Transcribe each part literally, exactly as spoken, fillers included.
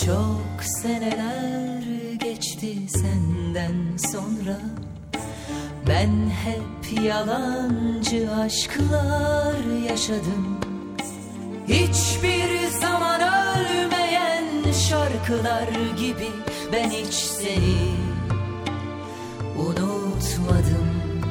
Çok seneler geçti senden sonra, ben hep yalancı aşklar yaşadım. Hiçbir zaman ölmeyen şarkılar gibi ben hiç seni unutmadım.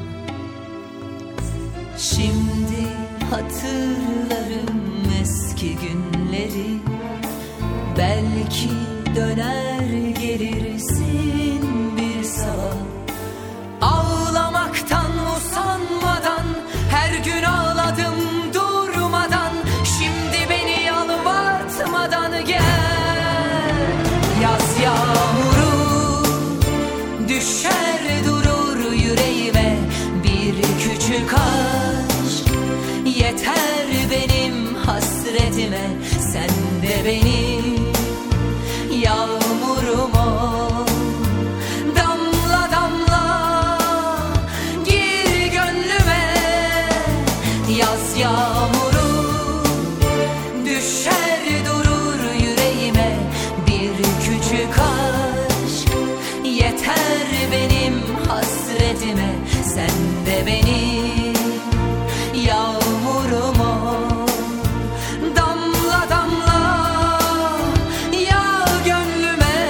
Şimdi hatırlarım eski günleri, belki döner gelirsin bir sabah. Ağlamaktan usanmadan her gün ağladım durmadan. Şimdi beni yalvartmadan gel. Yaz yağmuru düşer durur yüreğime, bir küçük aşk yeter benim hasretime. Sen de benim yağmurum ol, damla damla gir gönlüme. Yaz yağmuru düşer durur yüreğime, bir küçük aşk yeter benim hasretime. Sen de benim yağmurum ol, damla damla yağ gönlüme.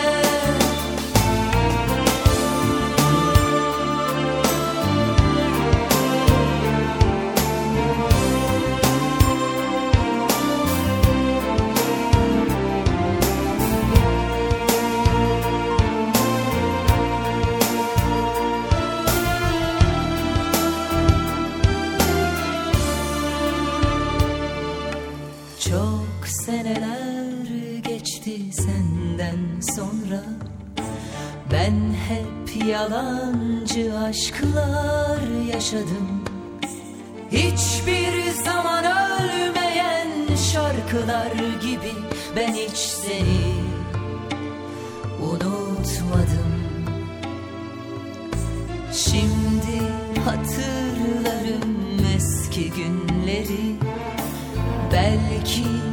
Çok seneler geçti senden sonra, ben hep yalancı aşklar yaşadım. Hiçbir zaman ölmeyen şarkılar gibi ben hiç seni unutmadım. Şimdi hatırlarım eski günleri, belki